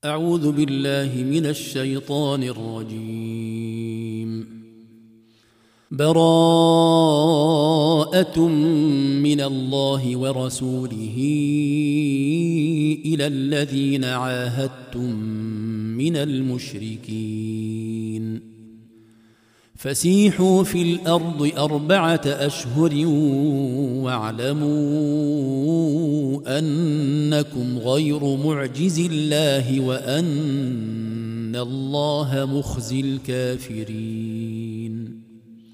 أعوذ بالله من الشيطان الرجيم. براءة من الله ورسوله إلى الذين عاهدتم من المشركين فسيحوا في الأرض 4 أشهر واعلموا أنكم غير معجز الله وأن الله مخزي الكافرين.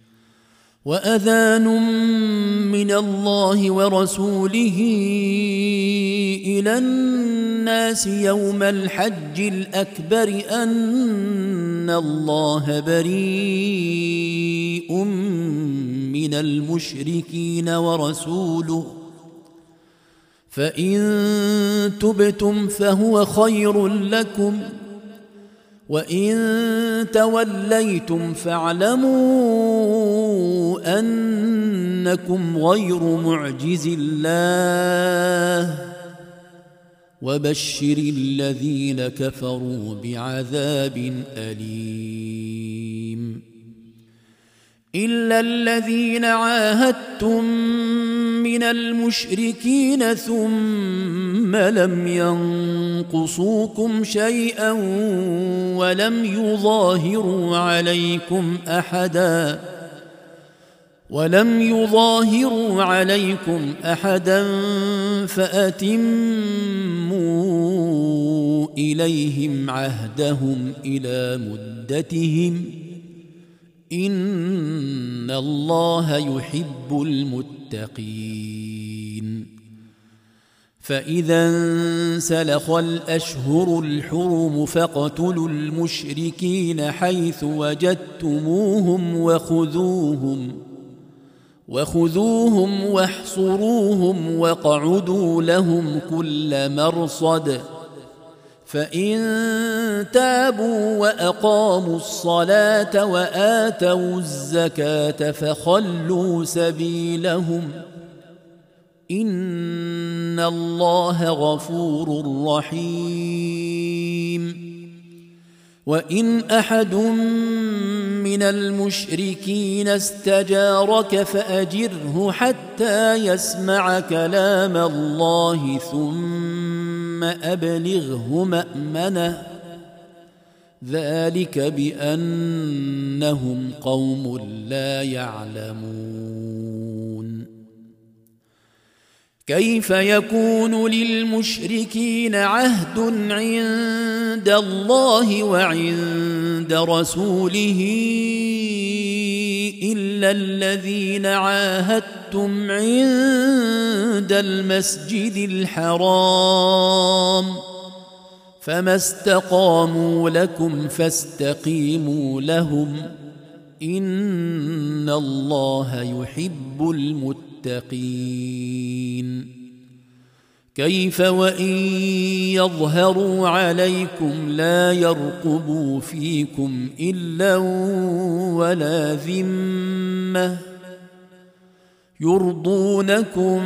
وأذان من الله ورسوله إلى الناس يوم الحج الأكبر أن الله بريء من المشركين ورسوله فإن تبتم فهو خير لكم وإن توليتم فاعلموا أنكم غير معجز الله وبشر الذين كفروا بعذاب أليم. إلا الذين عاهدتم من المشركين ثم لم ينقصوكم شيئا ولم يظاهروا عليكم أحدا فأتموا إليهم عهدهم إلى مدتهم إن الله يحب المتقين. فإذا انسلخ الأشهر الحرم فاقتلوا المشركين حيث وجدتموهم وخذوهم واحصروهم واقعدوا لهم كل مرصد فإن تابوا وأقاموا الصلاة وآتوا الزكاة فخلوا سبيلهم إن الله غفور رحيم. وإن أحد من المشركين استجارك فأجره حتى يسمع كلام الله ثم أبلغه مأمنه ذلك بأنهم قوم لا يعلمون. كيف يكون للمشركين عهد عند الله وعند رسوله إلا الذين عاهدتم عند المسجد الحرام فما استقاموا لكم فاستقيموا لهم إن الله يحب المتقين. كيف وإن يظهروا عليكم لا يرقبوا فيكم إلا ولا ذمة يرضونكم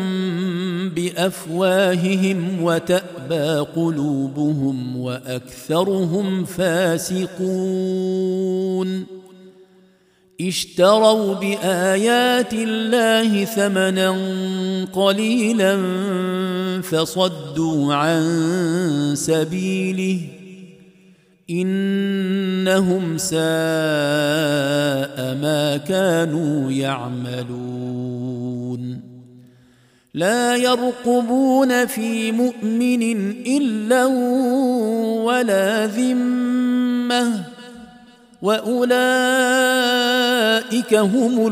بأفواههم وتأبى قلوبهم وأكثرهم فاسقون. اشتروا بآيات الله ثمنا قليلا فصدوا عن سبيله إنهم ساء ما كانوا يعملون. لا يرقبون في مؤمن إلا ولا ذمة وأولئك هم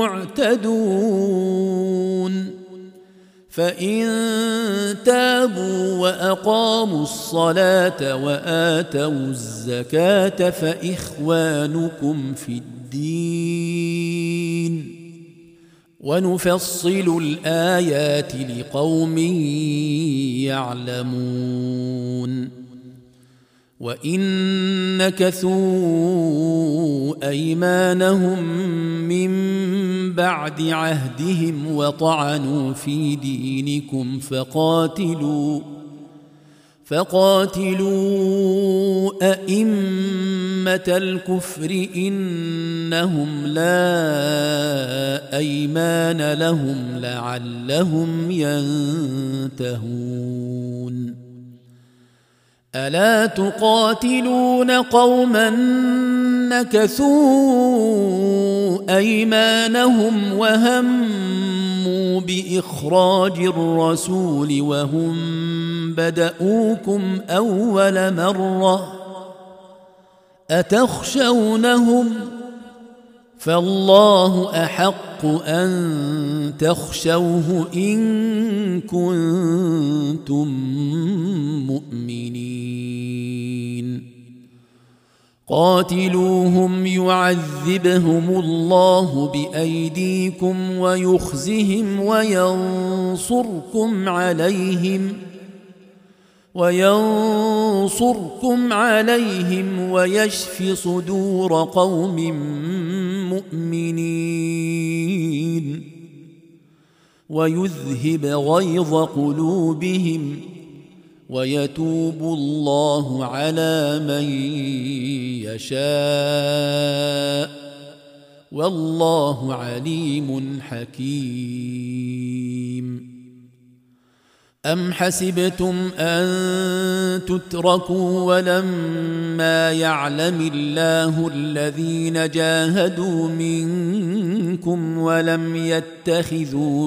المعتدون. فإن تابوا وأقاموا الصلاة وآتوا الزكاة فإخوانكم في الدين ونفصل الآيات لقوم يعلمون. وإن نكثوا أيمانهم من بعد عهدهم وطعنوا في دينكم فقاتلوا أئمة الكفر إنهم لا أيمان لهم لعلهم ينتهون ألا تقاتلون قوما نكثوا أيمانهم وهموا بإخراج الرسول وهم بدؤوكم أول مرة أتخشونهم فالله أحق أن تخشوه إن كنتم مؤمنين قاتلوهم يعذبهم الله بأيديكم ويخزهم وينصركم عليهم ويشف صدور قوم مؤمنين ويذهب غيظ قلوبهم ويتوب الله على من يشاء والله عليم حكيم أم حسبتم أن تتركوا ولما يعلم الله الذين جاهدوا منكم ولم يتخذوا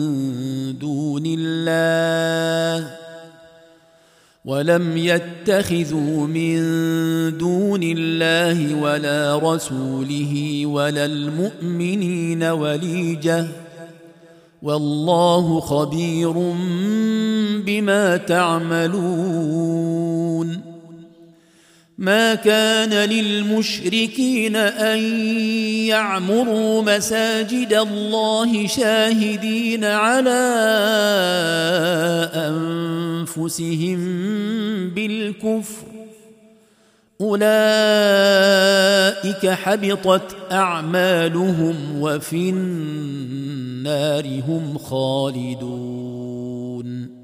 من دون الله ولا رسوله ولا المؤمنين وليجة والله خبير بما تعملون ما كان للمشركين أن يعمروا مساجد الله شاهدين على أنفسهم بالكفر أولئك حبطت أعمالهم وفي النار هم خالدون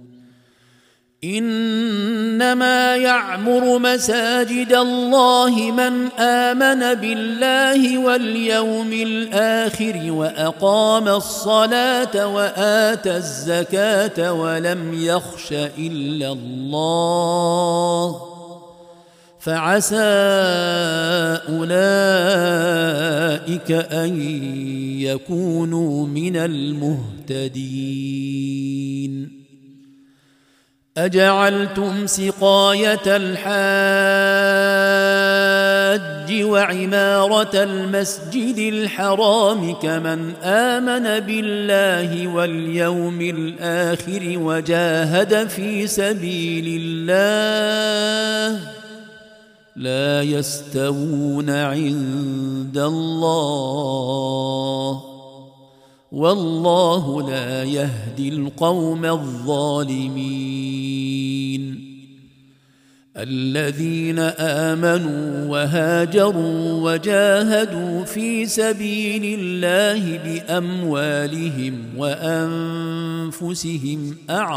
إنما يعمر مساجد الله من آمن بالله واليوم الآخر وأقام الصلاة وآتى الزكاة ولم يخش إلا الله فعسى أولئك أن يكونوا من المهتدين أجعلتم سقاية الحاج وعمارة المسجد الحرام كمن آمن بالله واليوم الآخر وجاهد في سبيل الله لا يستوون عند الله والله لا يهدي القوم الظالمين الذين آمنوا وهاجروا وجاهدوا في سبيل الله بأموالهم وأنفسهم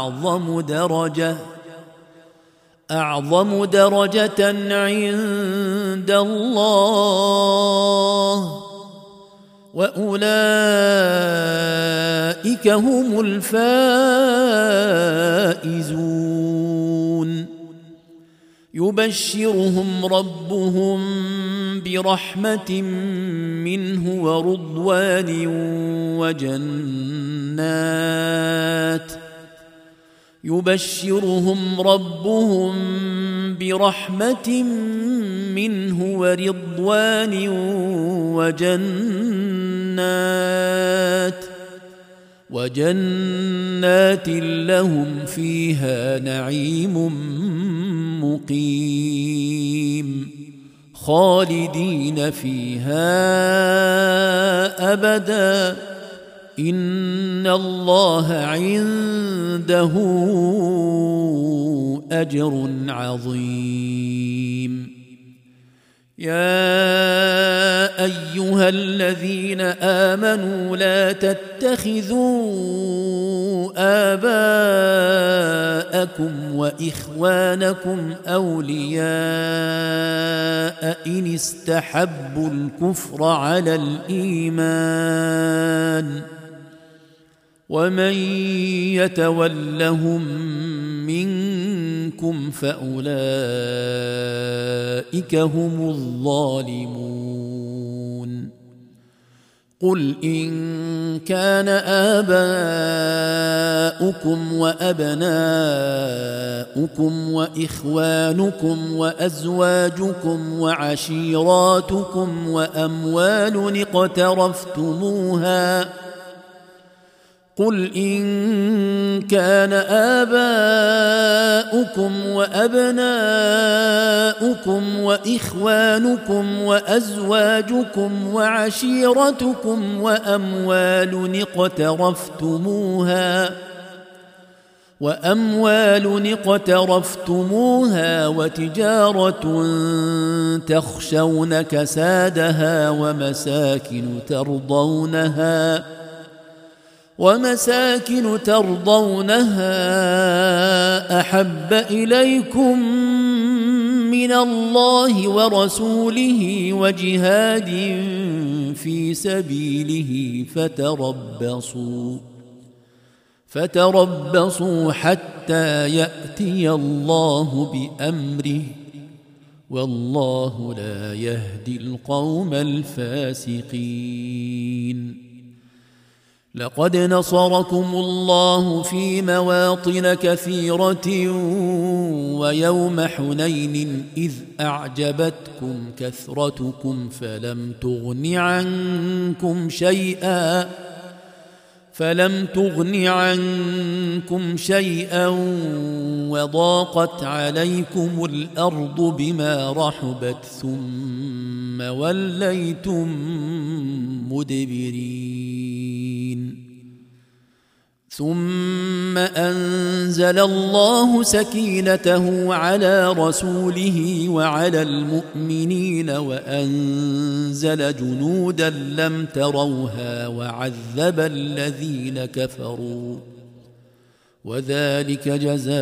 أعظم درجة عند الله وأولئك هم الفائزون يبشرهم ربهم برحمة منه ورضوان وجنات لهم فيها نعيم مقيم خالدين فيها أبدا إن الله عنده أجر عظيم يا أيها الذين آمنوا لا تتخذوا آباءكم وإخوانكم أولياء إن استحبوا الكفر على الإيمان ومن يتولهم منكم فأولئك هم الظالمون قل إن كان آباؤكم وأبناؤكم وإخوانكم وأزواجكم وعشيراتكم وأموال اقترفتموها قل إن كان آباؤكم وأبناؤكم وإخوانكم وأزواجكم وعشيرتكم وأموال اقترفتموها وتجارة تخشون كسادها ومساكن ترضونها أحب إليكم من الله ورسوله وجهاد في سبيله فتربصوا حتى يأتي الله بأمره والله لا يهدي القوم الفاسقين لقد نصركم الله في مواطن كثيرة ويوم حنين إذ أعجبتكم كثرتكم فلم تغن عنكم شيئا وضاقت عليكم الأرض بما رحبت ثم وليتم مدبرين ثم أنزل الله سكينته على رسوله وعلى المؤمنين وأنزل جنودا لم تروها وعذب الذين كفروا وذلك جزاء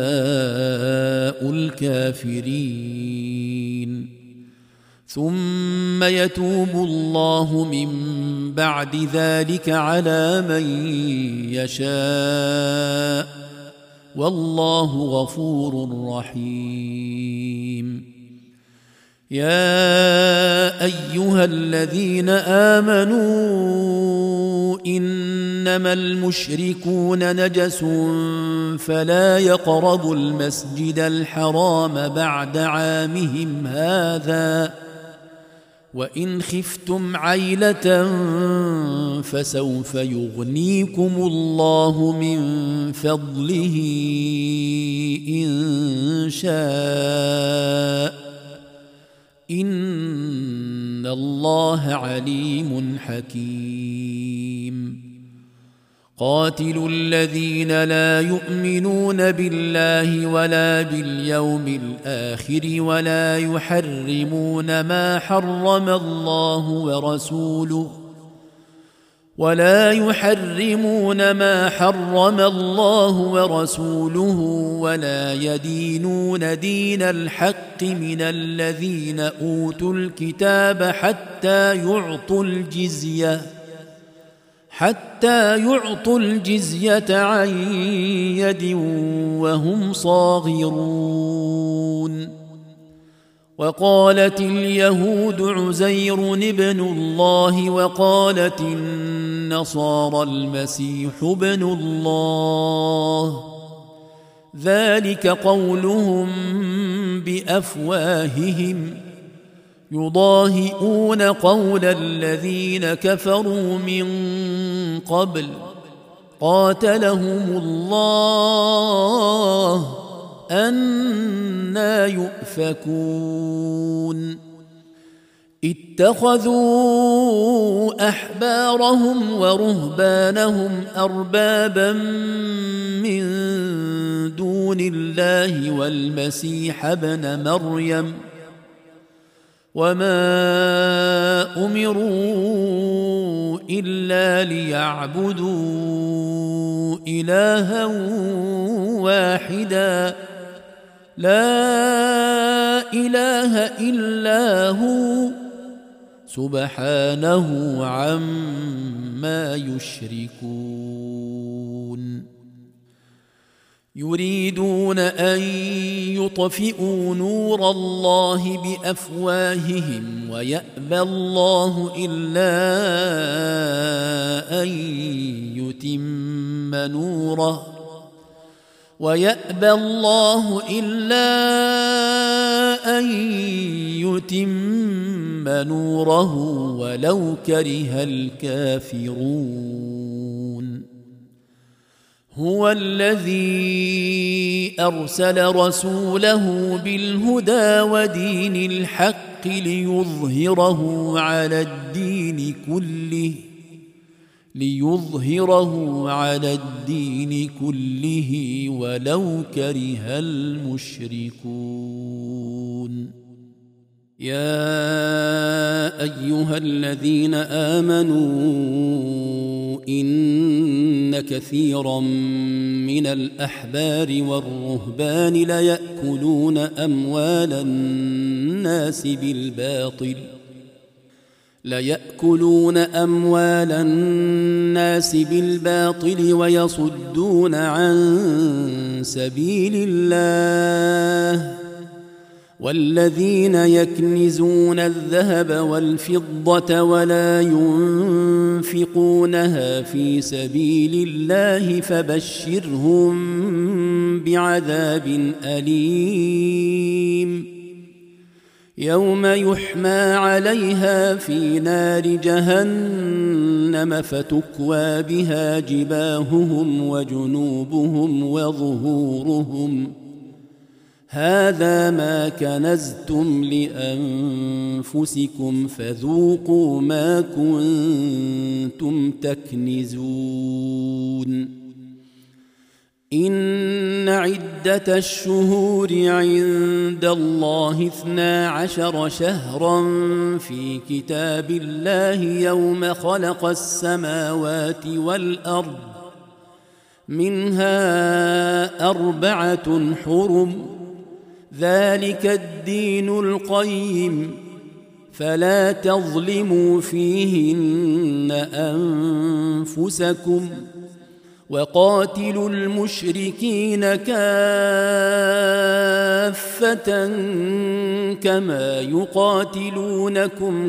الكافرين ثم يتوب الله من بعد ذلك على من يشاء والله غفور رحيم يا أيها الذين آمنوا إنما المشركون نجس فلا يقربوا المسجد الحرام بعد عامهم هذا وإن خفتم عيلة فسوف يغنيكم الله من فضله إن شاء إن الله عليم حكيم قاتلوا الذين لا يؤمنون بالله ولا باليوم الآخر ولا يحرمون ما حرم الله ورسوله ولا يدينون دين الحق من الذين أوتوا الكتاب حتى يعطوا الجزية عن يد وهم صاغرون وقالت اليهود عزير ابن الله وقالت النصارى المسيح ابن الله ذلك قولهم بأفواههم يضاهئون قول الذين كفروا من قبل قاتلهم الله أنى يؤفكون اتخذوا أحبارهم ورهبانهم أربابا من دون الله والمسيح ابن مريم وما أمروا إلا ليعبدوا إلها واحدا لا إله إلا هو سبحانه عما يشركون يريدون أن يطفئوا نور الله بأفواههم ويأبى الله إلا أن يتم نوره ولو كره الكافرون هو الذي أرسل رسوله بالهدى ودين الحق ليظهره على الدين كله ولو كره المشركون يا أيها الذين آمنوا إن كثيرا من الأحبار والرهبان ليأكلون أموال الناس بالباطل ويصدون عن سبيل الله والذين يكنزون الذهب والفضة ولا ينفقونها في سبيل الله فبشرهم بعذاب أليم يوم يحمى عليها في نار جهنم فتكوى بها جباههم وجنوبهم وظهورهم هذا ما كنزتم لأنفسكم فذوقوا ما كنتم تكنزون إن عدة الشهور عند الله 12 شهرا في كتاب الله يوم خلق السماوات والأرض منها 4 حرم ذلك الدين القيم فلا تظلموا فيهن أنفسكم وقاتلوا المشركين كافة كما يقاتلونكم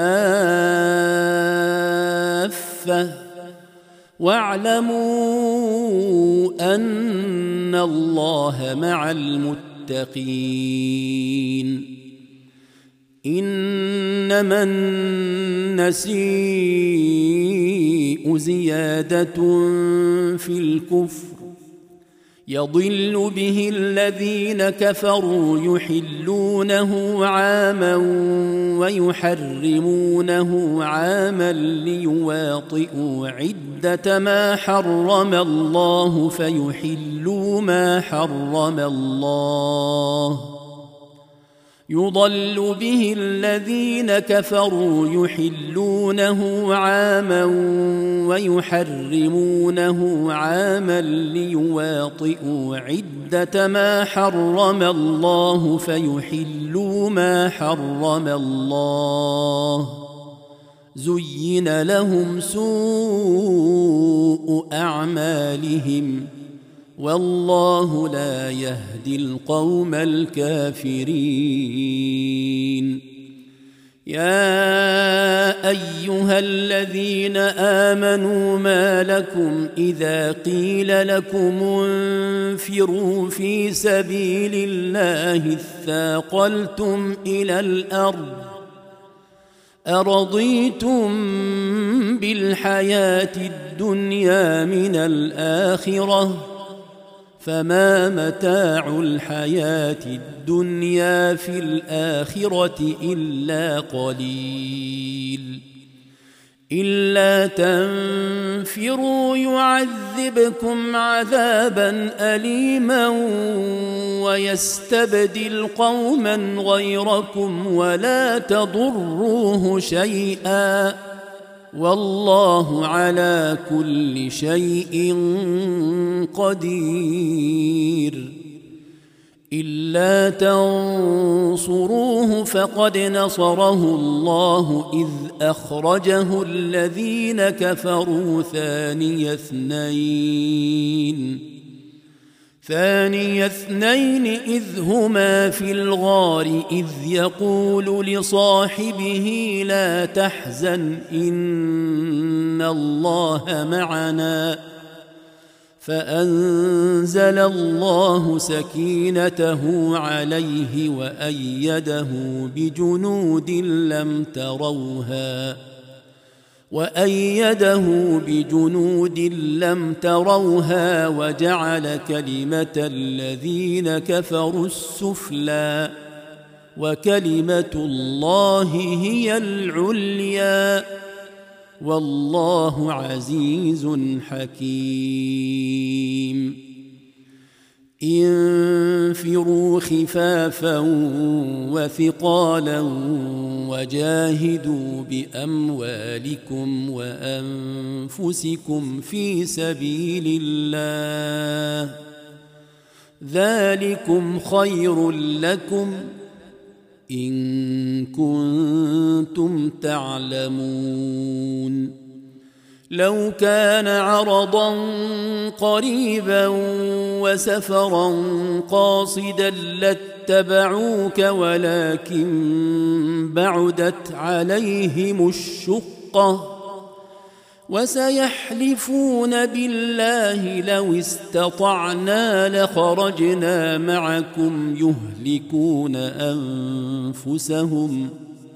كافة واعلموا أن الله مع المتقين إنما النسيء زيادة في الكفر يضل به الذين كفروا يحلونه عاما ويحرمونه عاما ليواطئوا عدة ما حرم الله فيحلوا ما حرم الله يضل به الذين كفروا يحلونه عاما ويحرمونه عاما ليواطئوا عدة ما حرم الله فيحلوا ما حرم الله زين لهم سوء أعمالهم والله لا يهدي القوم الكافرين يا أيها الذين آمنوا ما لكم إذا قيل لكم انفروا في سبيل الله اثاقلتم إلى الأرض أرضيتم بالحياة الدنيا من الآخرة فما متاع الحياة الدنيا في الآخرة إلا قليل إلا تنفروا يعذبكم عذابا أليما ويستبدل قوما غيركم ولا تضروه شيئا والله على كل شيء قدير. إلا تنصروه فقد نصره الله إذ أخرجه الذين كفروا ثاني اثنين إذ هما في الغار إذ يقول لصاحبه لا تحزن إن الله معنا فأنزل الله سكينته عليه وأيده بجنود لم تروها وجعل كلمة الذين كفروا السفلى وكلمة الله هي العليا والله عزيز حكيم. انفروا خفافا وثقالا وجاهدوا بأموالكم وأنفسكم في سبيل الله ذلكم خير لكم إن كنتم تعلمون. لو كان عرضا قريبا وسفرا قاصدا لاتبعوك ولكن بعدت عليهم الشقة وسيحلفون بالله لو استطعنا لخرجنا معكم يهلكون أنفسهم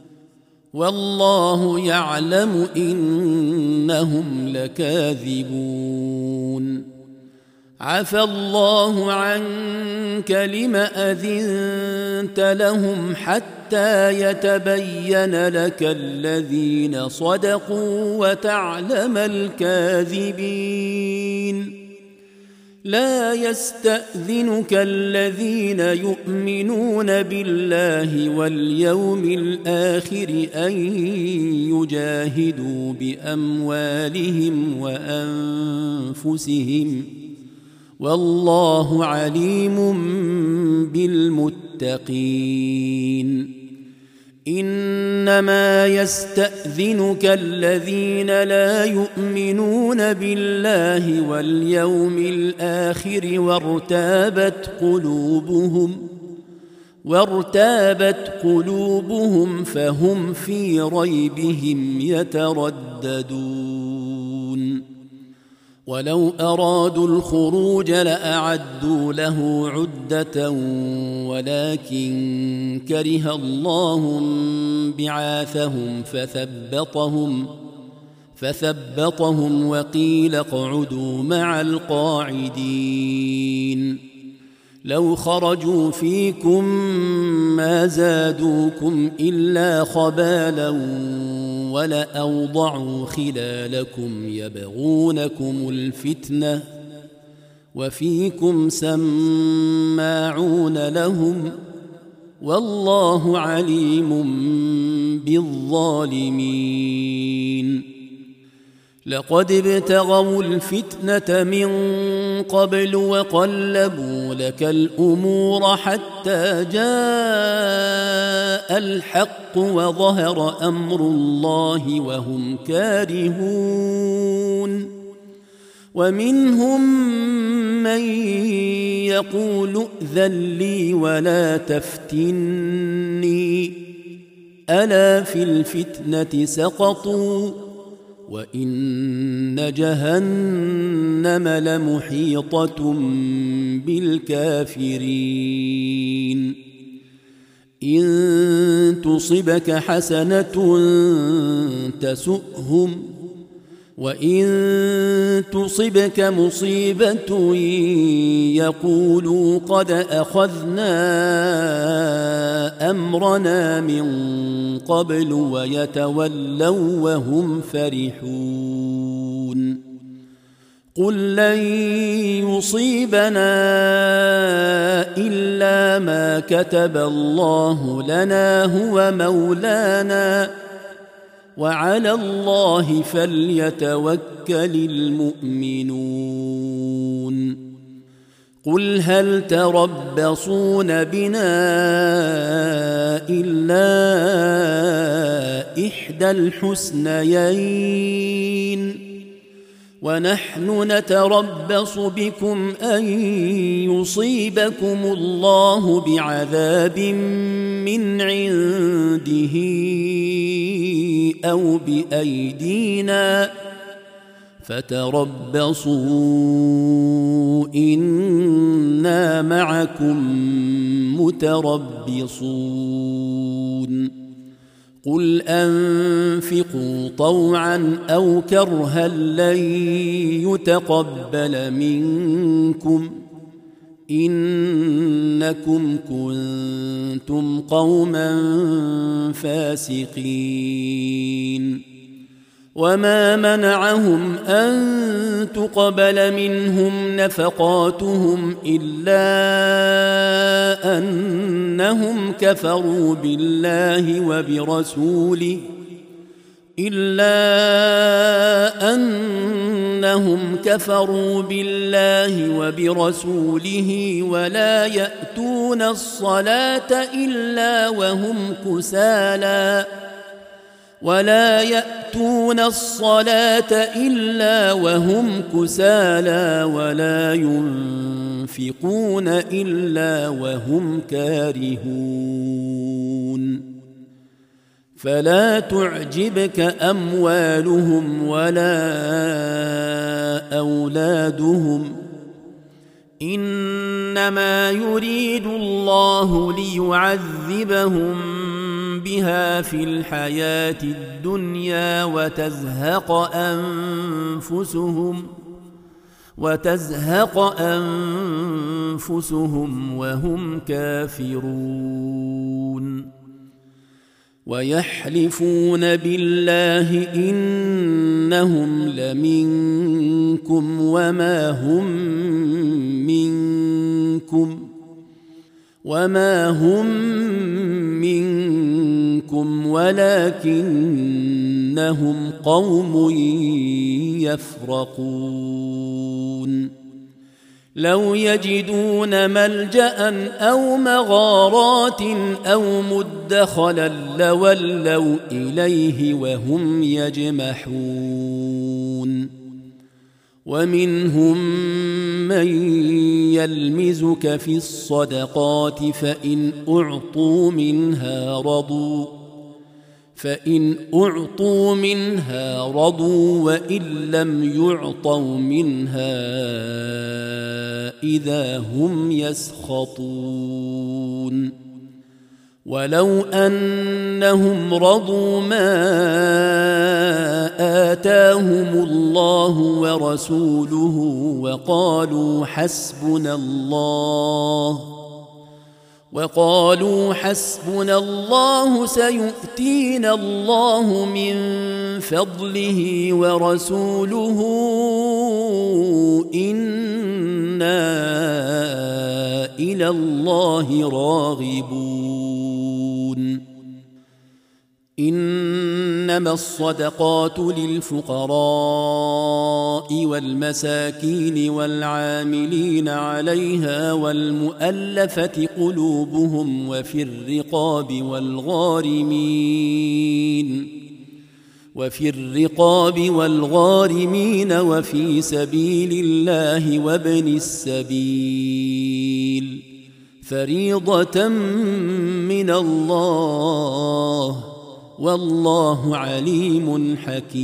والله يعلم إنهم لكاذبون. عفى الله عنك لم أذنت لهم حتى يتبين لك الذين صدقوا وتعلم الكاذبين. لا يستأذنك الذين يؤمنون بالله واليوم الآخر أن يجاهدوا بأموالهم وأنفسهم والله عليم بالمتقين. إنما يستأذنك الذين لا يؤمنون بالله واليوم الآخر وارتابت قلوبهم فهم في ريبهم يترددون. ولو أرادوا الخروج لأعدوا له عدة ولكن كره الله بعاثهم فثبطهم وقيل اقعدوا مع القاعدين. لو خرجوا فيكم ما زادوكم إلا خبالا ولأوضعوا خلالكم يبغونكم الفتنة وفيكم سماعون لهم والله عليم بالظالمين. لقد ابتغوا الفتنة من قبل وقلبوا لك الأمور حتى جاء الحق وظهر أمر الله وهم كارهون. ومنهم من يقول ائذن لي ولا تفتني ألا في الفتنة سقطوا وإن جهنم لمحيطة بالكافرين. إن تصبك حسنة تسؤهم وإن تصبك مصيبة يقولوا قد أخذنا أمرنا من قبل ويتولوا وهم فرحون قل لن يصيبنا إلا ما كتب الله لنا هو مولانا وعلى الله فليتوكل المؤمنون قل هل تربصون بنا إلا إحدى الحسنيين ونحن نتربص بكم أن يصيبكم الله بعذاب من عنده أو بأيدينا فتربصوا إنا معكم متربصون قل أنفقوا طوعا أو كرها لن يتقبل منكم إنكم كنتم قوما فاسقين وما منعهم أن تقبل منهم نفقاتهم إلا أنهم كفروا بالله وبرسوله ولا يأتون الصلاة إلا وهم كسالى ولا ينفقون إلا وهم كارهون فلا تعجبك أموالهم ولا أولادهم إنما يريد الله ليعذبهم بها في الحياة الدنيا وتزهق أنفسهم وهم كافرون ويحلفون بالله إنهم لمنكم وما هم منكم ولكنهم قوم يفرقون لو يجدون ملجأ أو مغارات أو مدخلا لولوا إليه وهم يجمحون ومنهم من يلمزك في الصدقات فإن أعطوا منها رضوا وإن لم يعطوا منها إذا هم يسخطون ولو أنهم رضوا ما آتاهم الله ورسوله وقالوا حسبنا الله سيؤتينا الله من فضله ورسوله إنا إلى الله راغبون إنما الصدقات للفقراء والمساكين والعاملين عليها والمؤلفة قلوبهم وفي الرقاب والغارمين وفي سبيل الله وابن السبيل فريضة من الله والله عليم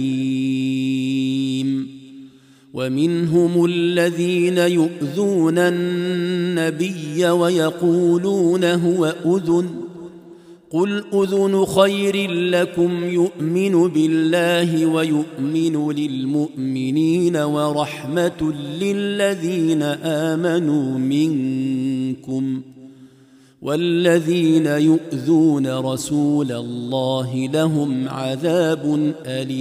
حكيم ومنهم الذين يؤذون النبي ويقولون هو أذن قل أذن خير لكم يؤمن بالله ويؤمن للمؤمنين ورحمة للذين آمنوا منكم والذين يؤذون رسول الله لهم عذاب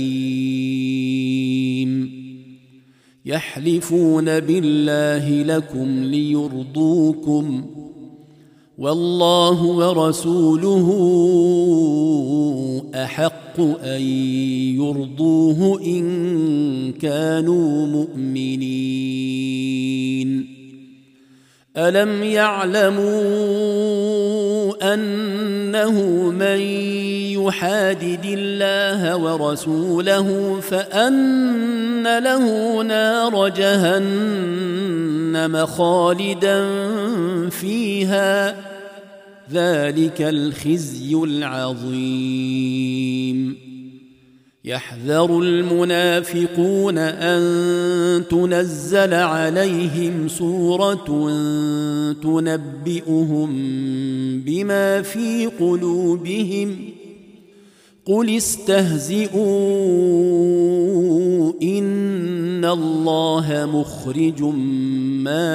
أليم يحلفون بالله لكم ليرضوكم والله ورسوله أحق أن يرضوه إن كانوا مؤمنين ألم يعلموا أنه من يحادد الله ورسوله فأن له نار جهنم خالدا فيها ذلك الخزي العظيم يحذر المنافقون أن تنزل عليهم سورة تنبئهم بما في قلوبهم قل استهزئوا إن الله مخرج ما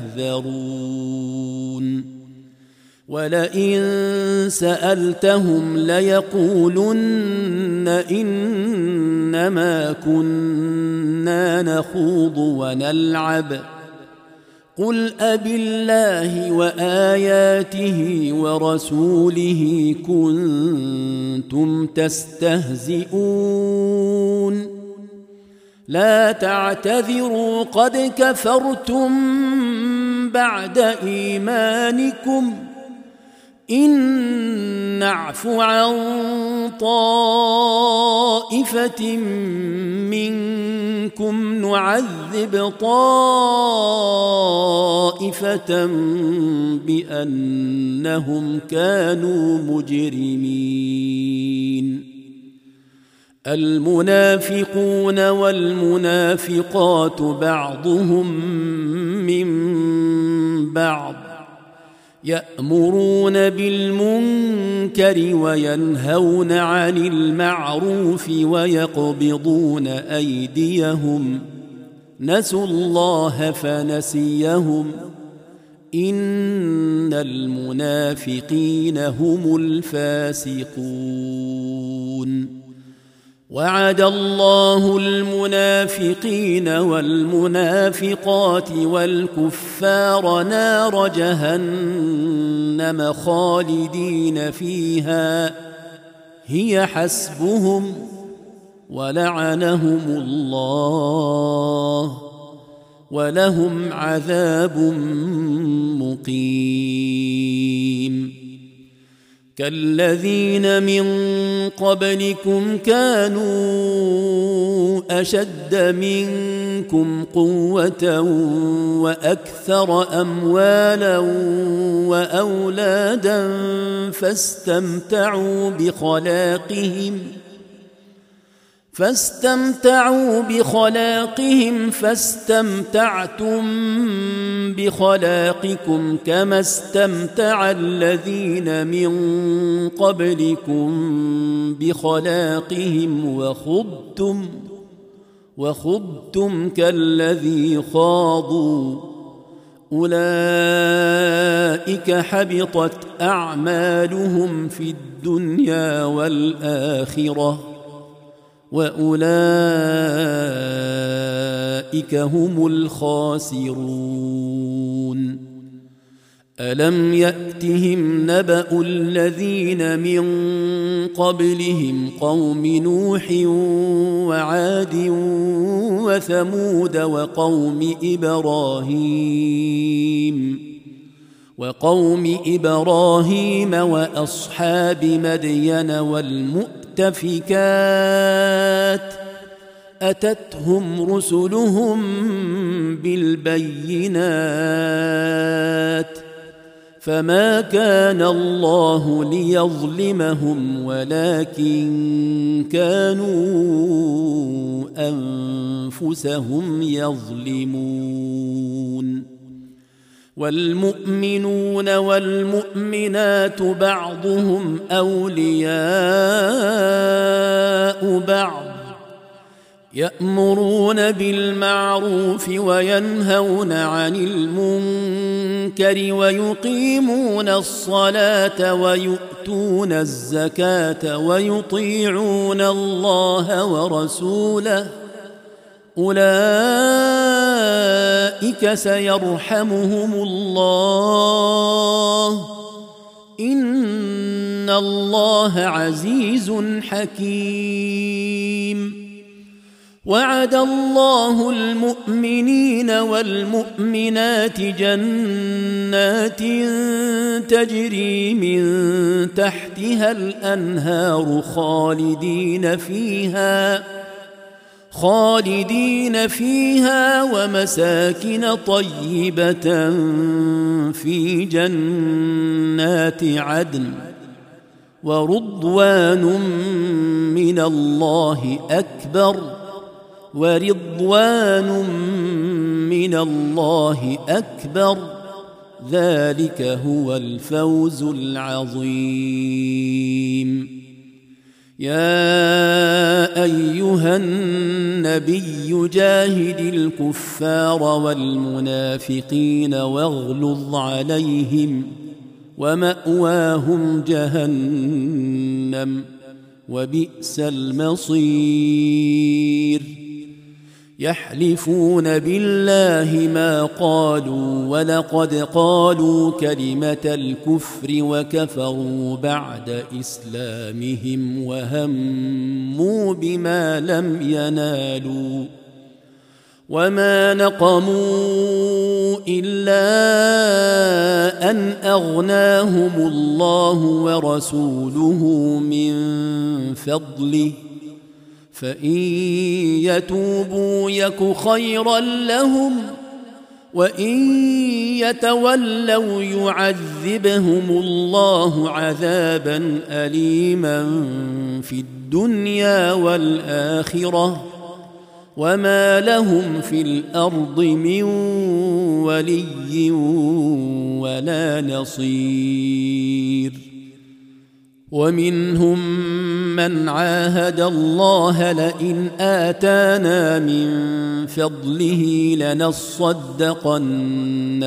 تحذرون ولئن سألتهم ليقولن إنما كنا نخوض ونلعب قل أبالله وآياته ورسوله كنتم تستهزئون لا تعتذروا قد كفرتم بعد إيمانكم إن نعف عن طائفة منكم نعذب طائفة بأنهم كانوا مجرمين المنافقون والمنافقات بعضهم من بعض يأمرون بالمنكر وينهون عن المعروف ويقبضون أيديهم نسوا الله فنسيهم إن المنافقين هم الفاسقون وعد الله المنافقين والمنافقات والكفار نار جهنم خالدين فيها هي حسبهم ولعنهم الله ولهم عذاب مقيم كالذين من قبلكم كانوا أشد منكم قوة وأكثر أموالا وأولادا فاستمتعوا بخلاقهم فاستمتعتم بخلاقكم كما استمتع الذين من قبلكم بخلاقهم وخضتم كالذي خاضوا أولئك حبطت أعمالهم في الدنيا والآخرة وأولئك هم الخاسرون ألم يأتهم نبأ الذين من قبلهم قوم نوح وعاد وثمود وقوم إبراهيم وأصحاب مدين والمؤتفكات أتتهم رسلهم بالبينات فما كان الله ليظلمهم ولكن كانوا أنفسهم يظلمون والمؤمنون والمؤمنات بعضهم أولياء بعض يأمرون بالمعروف وينهون عن المنكر ويقيمون الصلاة ويؤتون الزكاة ويطيعون الله ورسوله أولئك سيرحمهم الله إن الله عزيز حكيم. وعد الله المؤمنين والمؤمنات جنات تجري من تحتها الأنهار خالدين فيها ومساكن طيبة في جنات عدن ورضوان من الله أكبر ذلك هو الفوز العظيم. يا أيها النبي جاهد الكفار والمنافقين واغلظ عليهم ومأواهم جهنم وبئس المصير. يحلفون بالله ما قالوا ولقد قالوا كلمة الكفر وكفروا بعد إسلامهم وهموا بما لم ينالوا وما نقموا إلا أن أغناهم الله ورسوله من فضله فإن يتوبوا يك خيرا لهم وإن يتولوا يعذبهم الله عذابا أليما في الدنيا والآخرة وما لهم في الأرض من ولي ولا نصير. ومنهم من عاهد الله لئن آتانا من فضله لنصدقن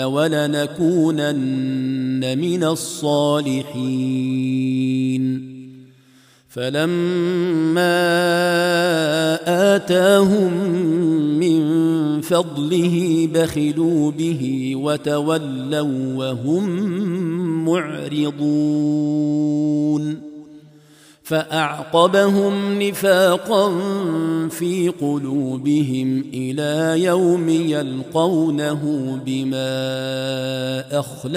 ولنكونن من الصالحين فلما آتاهم من فضله بخلوا به وتولوا وهم معرضون فأعقبهم نفاقا في قلوبهم إلى يوم يلقونه بما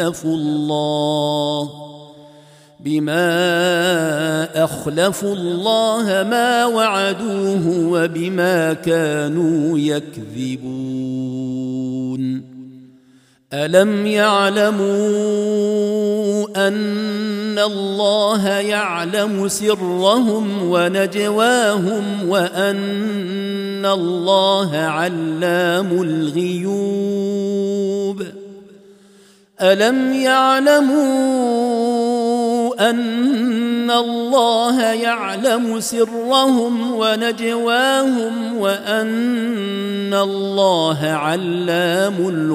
أخلفوا الله ما وعدوه وبما كانوا يكذبون. ألم يعلموا أن الله يعلم سرهم ونجواهم وأن الله علام الغيوب. ألم يعلموا أن الله يعلم سرهم ونجواهم وأن الله علام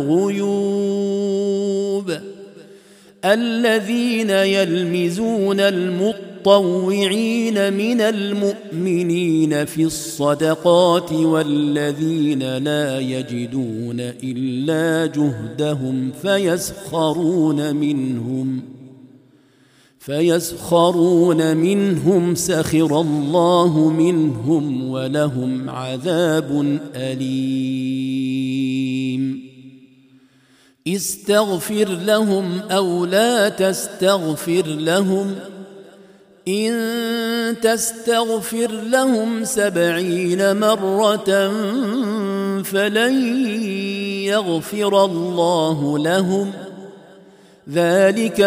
الغيوب. الذين يلمزون المطوعين من المؤمنين في الصدقات والذين لا يجدون إلا جهدهم فيسخرون منهم سخر الله منهم ولهم عذاب أليم. استغفر لهم أو لا تستغفر لهم إن تستغفر لهم 70 مرة فلن يغفر الله لهم ذلك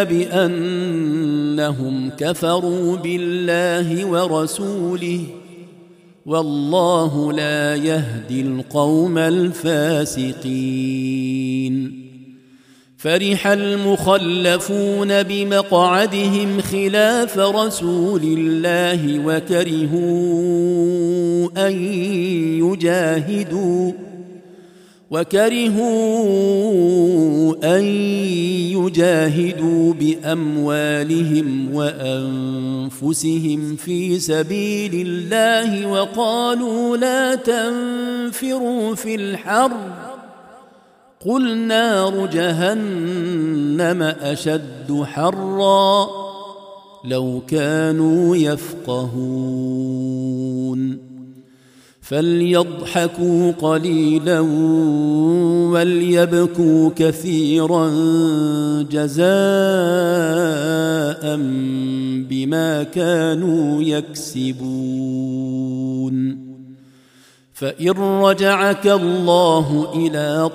بأنهم كفروا بالله ورسوله والله لا يهدي القوم الفاسقين. فرح المخلفون بمقعدهم خلاف رسول الله وكرهوا أن يجاهدوا بأموالهم وأنفسهم في سبيل الله وقالوا لا تنفروا في الحر قل نار جهنم أشد حرا لو كانوا يفقهون فليضحكوا قليلا وليبكوا كثيرا جزاء بما كانوا يكسبون فإن رجعك الله إلى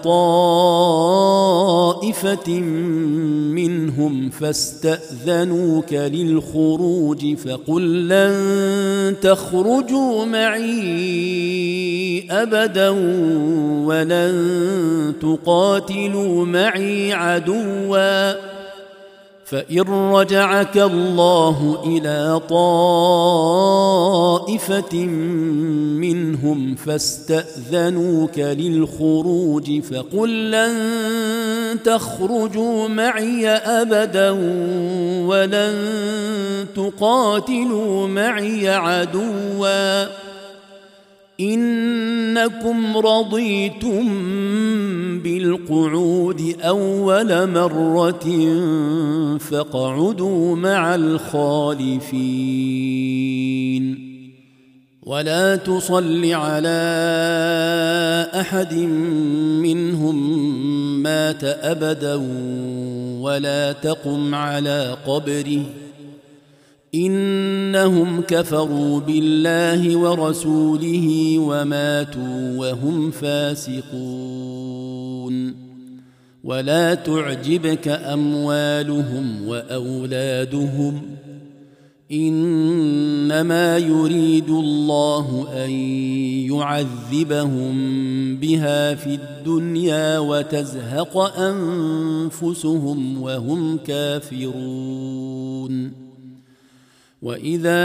طائفة منهم فاستأذنوك للخروج فقل لن تخرجوا معي أبدا ولن تقاتلوا معي عدوا فإن رجعك الله إلى طائفة منهم فاستأذنوك للخروج فقل لن تخرجوا معي أبدا ولن تقاتلوا معي عدوا إنكم رضيتم بالقعود أول مرة فاقعدوا مع الخالفين ولا تصل على أحد منهم مات أبدا ولا تقم على قبره إنهم كفروا بالله ورسوله وماتوا وهم فاسقون ولا تعجبك أموالهم وأولادهم إنما يريد الله أن يعذبهم بها في الدنيا وتزهق أنفسهم وهم كافرون وإذا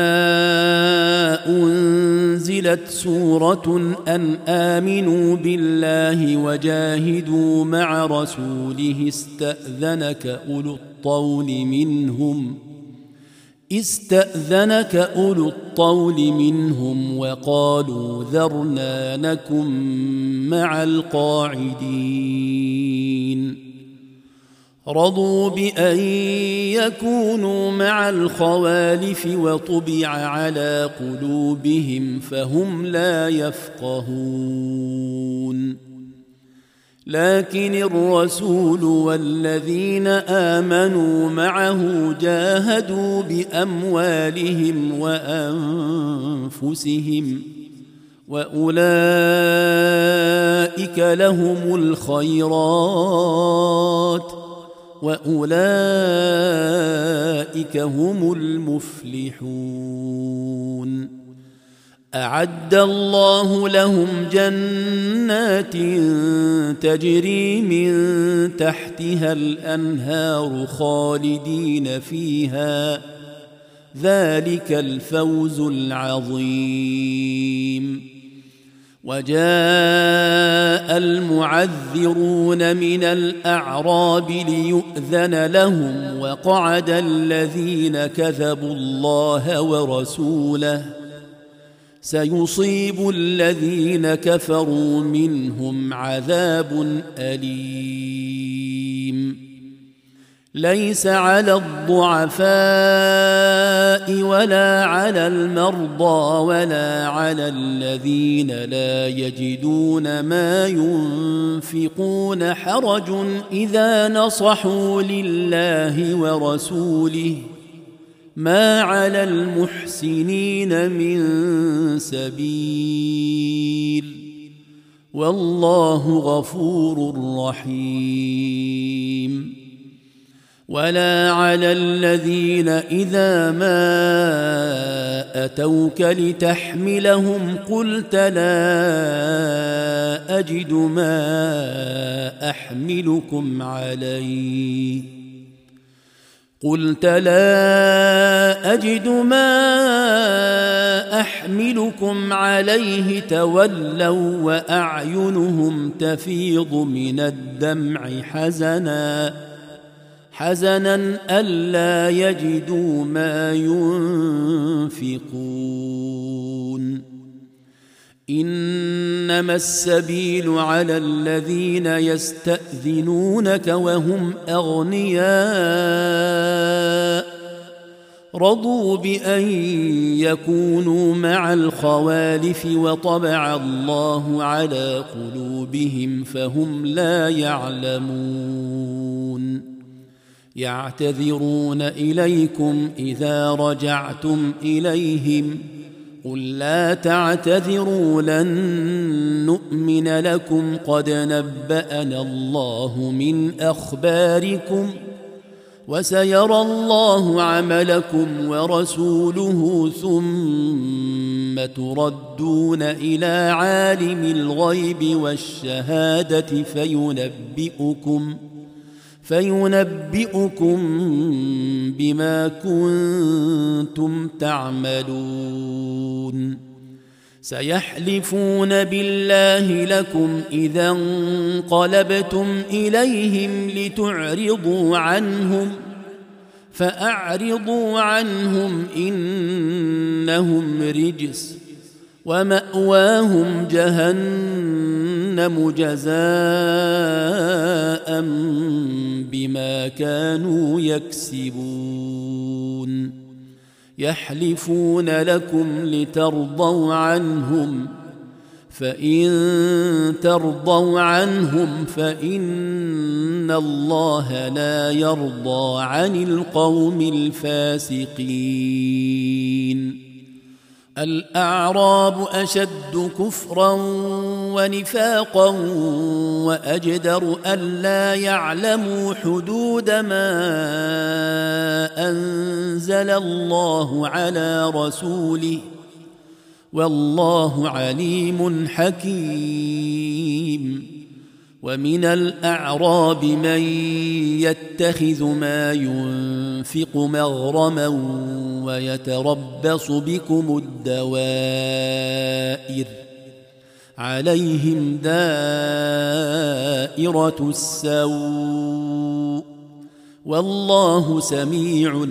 أنزلت سورة أن آمنوا بالله وجاهدوا مع رسوله استأذنك أولو الطول منهم وقالوا ذرنا نكن مع القاعدين رضوا بأن يكونوا مع الخوالف وطبع على قلوبهم فهم لا يفقهون لكن الرسول والذين آمنوا معه جاهدوا بأموالهم وأنفسهم وأولئك لهم الخيرات وأولئك هم المفلحون أعد الله لهم جنات تجري من تحتها الأنهار خالدين فيها ذلك الفوز العظيم وجاء المعذرون من الأعراب ليؤذن لهم وقعد الذين كذبوا الله ورسوله سيصيب الذين كفروا منهم عذاب أليم ليس على الضعفاء ولا على المرضى ولا على الذين لا يجدون ما ينفقون حرج إذا نصحوا لله ورسوله ما على المحسنين من سبيل والله غفور رحيم ولا على الذين إذا ما أتوك لتحملهم قلت لا أجد ما أحملكم عليه تولوا وأعينهم تفيض من الدمع حزنا ألا يجدوا ما ينفقون إنما السبيل على الذين يستأذنونك وهم أغنياء رضوا بأن يكونوا مع الخوالف وطبع الله على قلوبهم فهم لا يعلمون يعتذرون إليكم إذا رجعتم إليهم قل لا تعتذروا لن نؤمن لكم قد نبأنا الله من أخباركم وسيرى الله عملكم ورسوله ثم تردون إلى عالم الغيب والشهادة فينبئكم بما كنتم تعملون سيحلفون بالله لكم إذا انقلبتم إليهم لتعرضوا عنهم فأعرضوا عنهم إنهم رجس ومأواهم جهنم جزاء بما كانوا يكسبون يحلفون لكم لترضوا عنهم فإن ترضوا عنهم فإن الله لا يرضى عن القوم الفاسقين الأعراب أشد كفرا ونفاقا وأجدر ألا يعلموا حدود ما أنزل الله على رسوله والله عليم حكيم ومن الأعراب من يتخذ ما ينفق مغرما ويتربص بكم الدوائر عليهم دائرة السوء والله سميع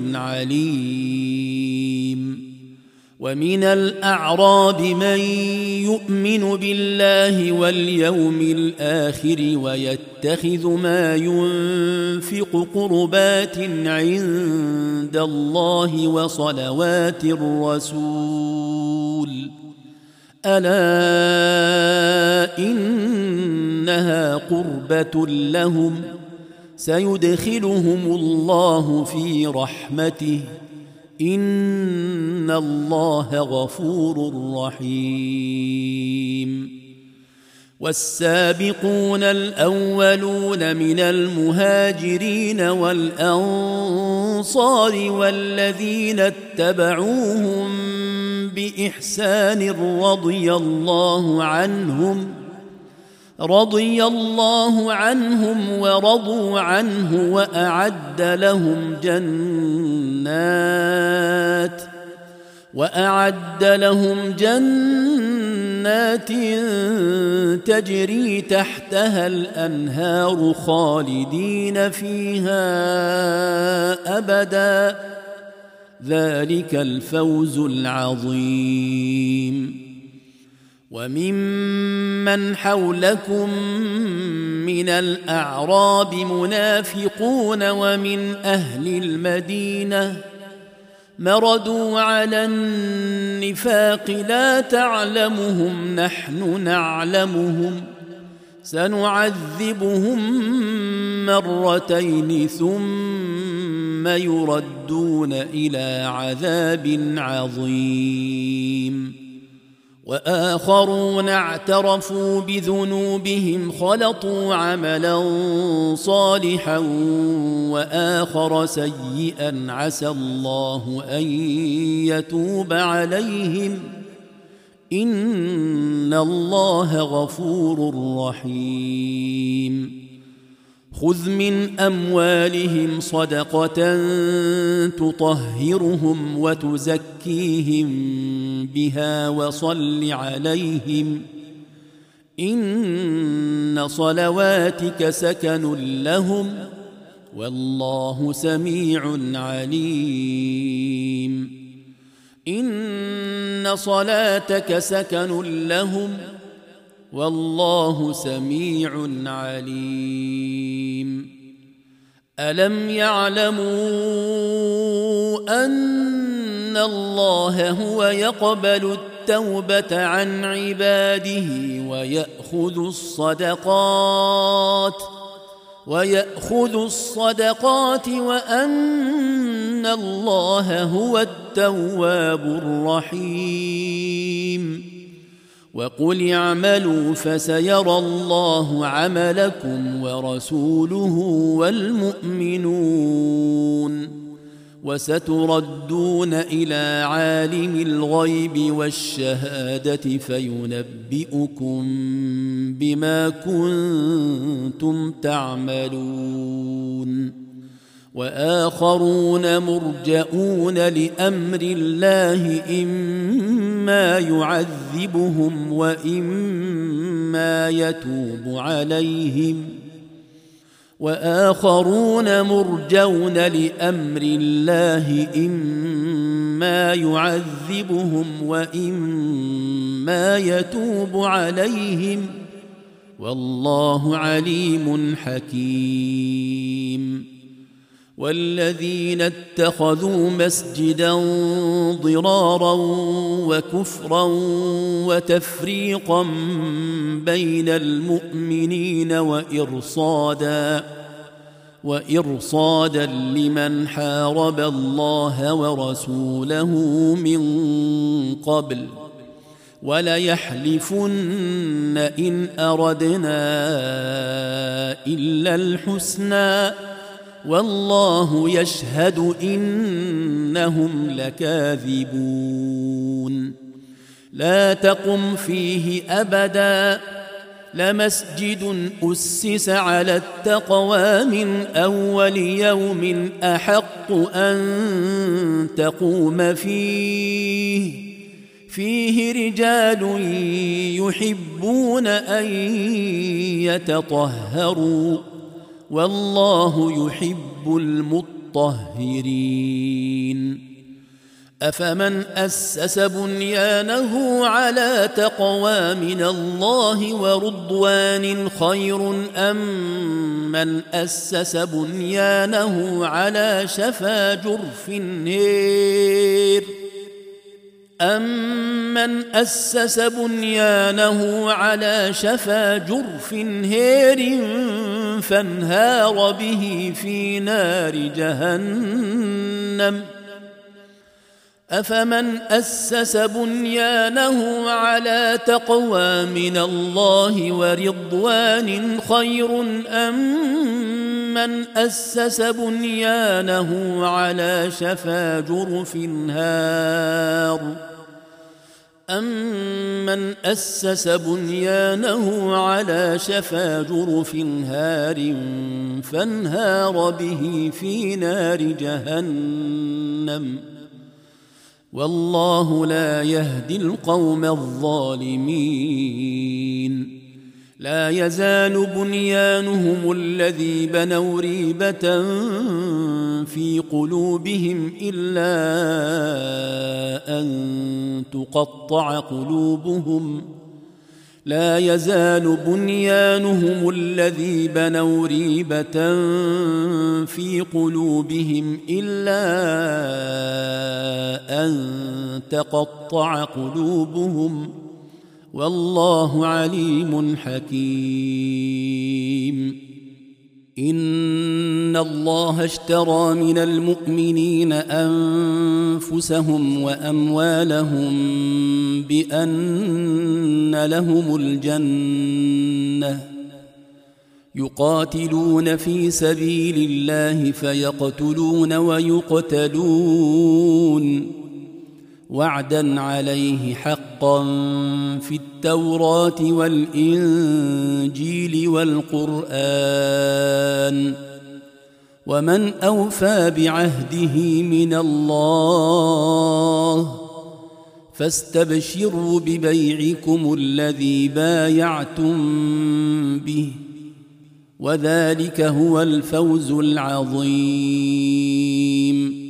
عليم ومن الأعراب من يؤمن بالله واليوم الآخر ويتخذ ما ينفق قربات عند الله وصلوات الرسول ألا إنها قربة لهم سيدخلهم الله في رحمته إن الله غفور رحيم والسابقون الأولون من المهاجرين والأنصار والذين اتبعوهم بإحسان رضي الله عنهم ورضوا عنه وأعد لهم جنات تجري تحتها الأنهار خالدين فيها أبدا ذلك الفوز العظيم وممن حولكم من الأعراب منافقون ومن أهل المدينة مردوا على النفاق لا تعلمهم نحن نعلمهم سنعذبهم مرتين ثم يردون إلى عذاب عظيم وآخرون اعترفوا بذنوبهم خلطوا عملا صالحا وآخر سيئا عسى الله أن يتوب عليهم إن الله غفور رحيم خذ من أموالهم صدقة تطهرهم وتزكيهم بها وصل عليهم إن صلواتك سكن لهم والله سميع عليم إن صلاتك سكن لهم والله سميع عليم ألم يعلموا أن الله هو يقبل التوبة عن عباده ويأخذ الصدقات وأن الله هو التواب الرحيم وقل اعملوا فسيرى الله عملكم ورسوله والمؤمنون وستردون إلى عالم الغيب والشهادة فينبئكم بما كنتم تعملون وآخرون مرجئون لأمر الله إما يعذبهم وإما يتوب عليهم وآخرون مرجون لأمر الله إما يعذبهم وإما يتوب عليهم والله عليم حكيم والذين اتخذوا مسجدا ضرارا وكفرا وتفريقا بين المؤمنين وإرصادا لمن حارب الله ورسوله من قبل وليحلفن إن أردنا إلا الحسنى والله يشهد إنهم لكاذبون لا تقم فيه أبدا لمسجد أسس على التقوى من أول يوم أحق أن تقوم فيه رجال يحبون أن يتطهروا والله يحب المطهرين أفمن أسس بنيانه على تقوى من الله ورضوان خير أم من أسس بنيانه على شفا جرف هير أمن أسس بنيانه على شفا جرف هير فانهار به في نار جهنم أفمن أسس بنيانه على تقوى من الله ورضوان خير أم من أسس بنيانه على شفا جرف أمن أسس بنيانه على شفا جرف هار فانهار به في نار جهنم والله لا يهدي القوم الظالمين لا يزال بنيانهم الذي بنوا ريبة في قلوبهم إلا أن تقطع قلوبهم لا يزال بنيانهم الذي بنوا ريبة في قلوبهم إلا أن تقطع قلوبهم والله عليم حكيم إن الله اشترى من المؤمنين أنفسهم وأموالهم بأن لهم الجنة يقاتلون في سبيل الله فيقتلون ويقتلون وعدا عليه حقا في التوراة والإنجيل والقرآن ومن أوفى بعهده من الله فاستبشروا ببيعكم الذي بايعتم به وذلك هو الفوز العظيم.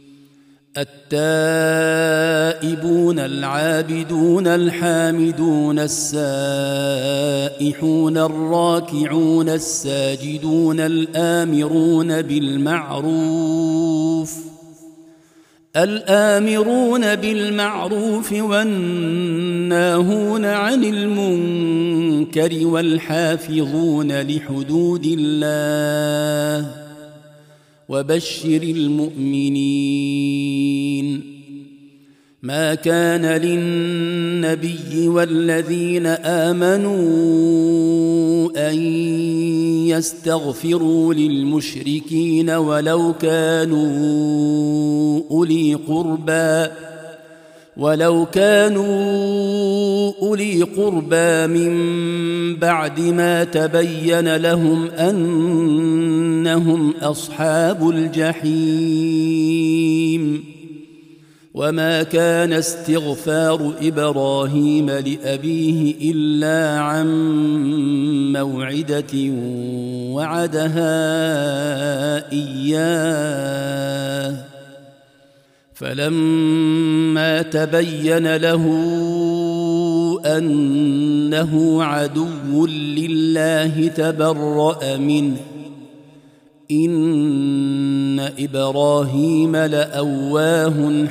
التائبون العابدون الحامدون السائحون الراكعون الساجدون الآمرون بالمعروف والناهون عن المنكر والحافظون لحدود الله وبشر المؤمنين. ما كان للنبي والذين آمنوا أن يستغفروا للمشركين ولو كانوا أولي قربى من بعد ما تبين لهم أنهم أصحاب الجحيم. وما كان استغفار إبراهيم لأبيه إلا عن موعدة وعدها إياه فلما تبين له أنه عدو لله تبرأ منه إن إبراهيم لأواه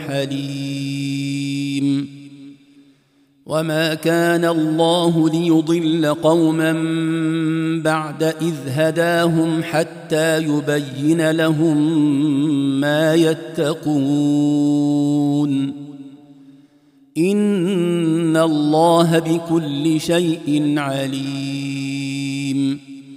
حليم. وما كان الله ليضل قوما بعد إذ هداهم حتى يبين لهم ما يتقون إن الله بكل شيء عليم.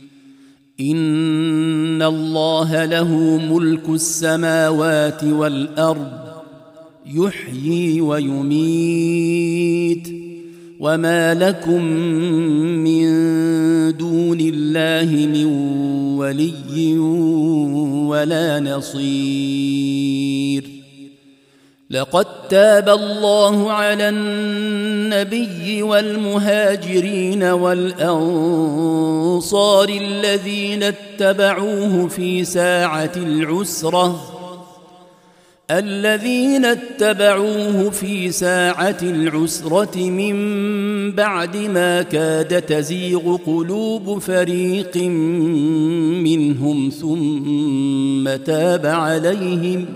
إن الله له ملك السماوات والأرض يحيي ويميت وما لكم من دون الله من ولي ولا نصير. لقد تاب الله على النبي والمهاجرين والأنصار الذين اتبعوه في ساعة العسرة من بعد ما كاد تزيغ قلوب فريق منهم ثم تاب عليهم.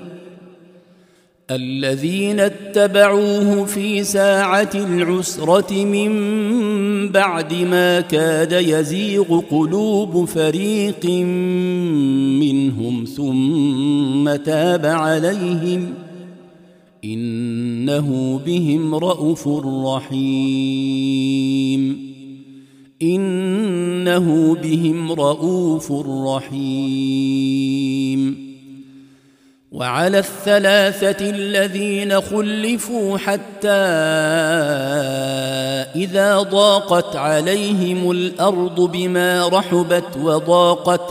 الذين اتبعوه في ساعة العسرة من بعد ما كاد يزيغ قلوب فريق منهم ثم تاب عليهم إنه بهم رءوف رحيم. وعلى الثلاثة الذين خلفوا حتى إذا ضاقت عليهم الأرض بما رحبت وضاقت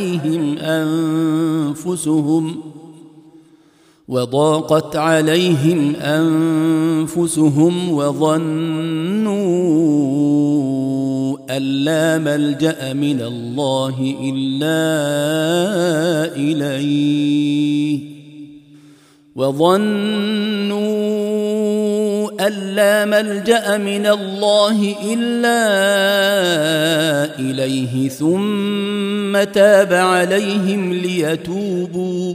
عليهم أنفسهم وظنوا أن لا ملجأ من الله إلا إليه ثم تاب عليهم ليتوبوا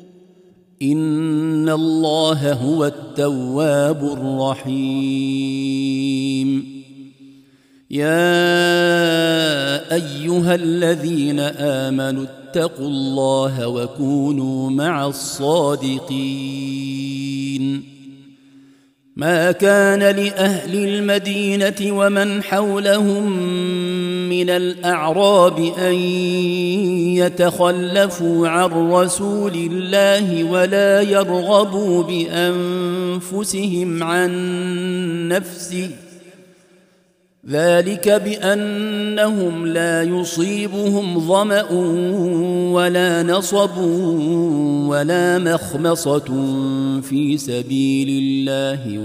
إن الله هو التواب الرحيم. يا أيها الذين آمنوا اتقوا الله وكونوا مع الصادقين ما كان لأهل المدينة ومن حولهم من الأعراب أن يتخلفوا عن رسول الله ولا يرغبوا بأنفسهم عن نفسه ذلك بأنهم لا يصيبهم ظمأ ولا نصب ولا مخمصة في سبيل الله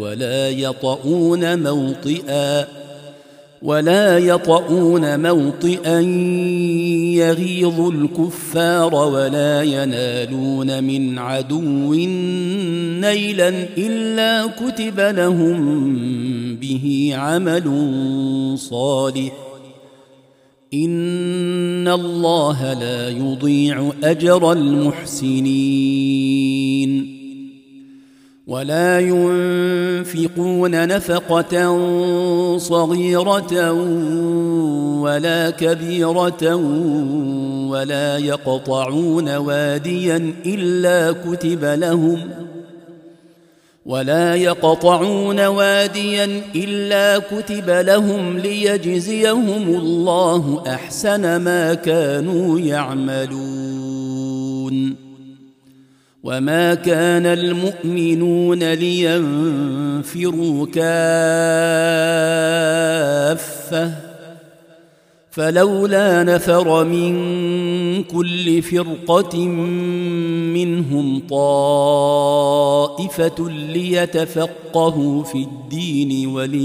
ولا يطؤون موطئا يغيظ الكفار ولا ينالون من عدو نيلا إلا كتب لهم به عمل صالح إن الله لا يضيع أجر المحسنين ولا ينفقون نفقة صغيرة ولا كبيرة ولا يقطعون واديا إلا كتب لهم ليجزيهم الله أحسن ما كانوا يعملون وما كان المؤمنون لينفروا كافة فلولا نفر من كل فرقة منهم طائفة ليتفقهوا في الدين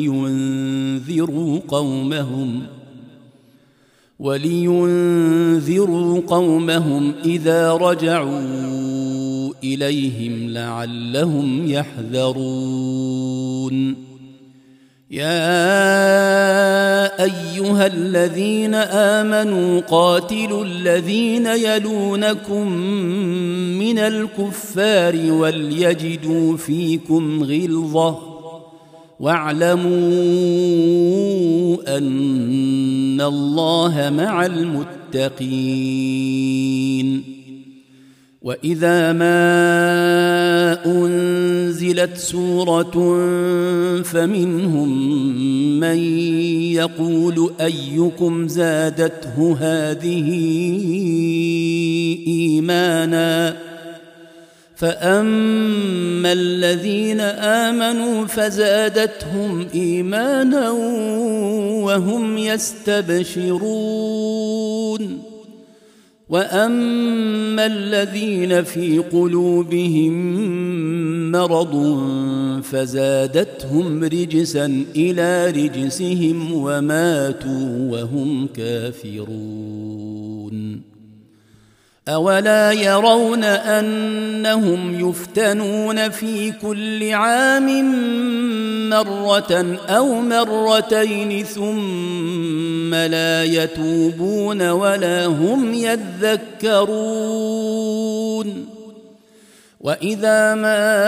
ولينذروا قومهم إذا رجعوا إليهم لعلهم يحذرون يا أيها الذين آمنوا قاتلوا الذين يلونكم من الكفار وليجدوا فيكم غلظة واعلموا أن الله مع المتقين وإذا ما أنزلت سورة فمنهم من يقول أيكم زادته هذه إيمانا فأما الذين آمنوا فزادتهم إيمانا وهم يستبشرون وأما الذين في قلوبهم مرض فزادتهم رجسا إلى رجسهم وماتوا وهم كافرون أولا يرون أنهم يفتنون في كل عام مرة أو مرتين ثم لا يتوبون ولا هم يذكرون وإذا ما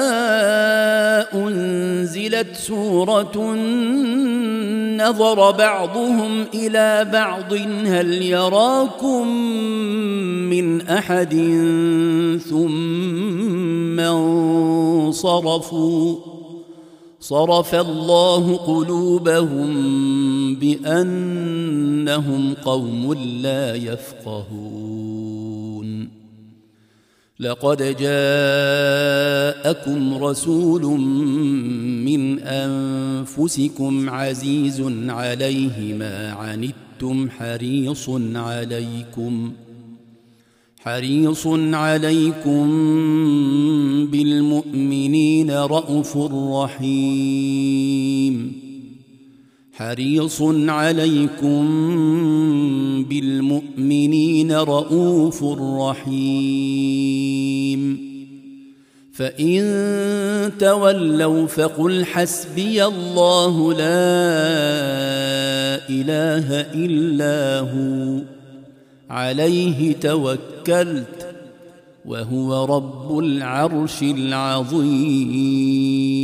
أنزلت سورة نظر بعضهم إلى بعض هل يراكم من أحد ثم انصرفوا صرف الله قلوبهم بأنهم قوم لا يفقهون لقد جاءكم رسول من أنفسكم عزيز عليه ما عنتم حريص عليكم بالمؤمنين رءوف رحيم حريص عليكم بالمؤمنين رءوف رحيم فإن تولوا فقل حسبي الله لا إله إلا هو عليه توكلت وهو رب العرش العظيم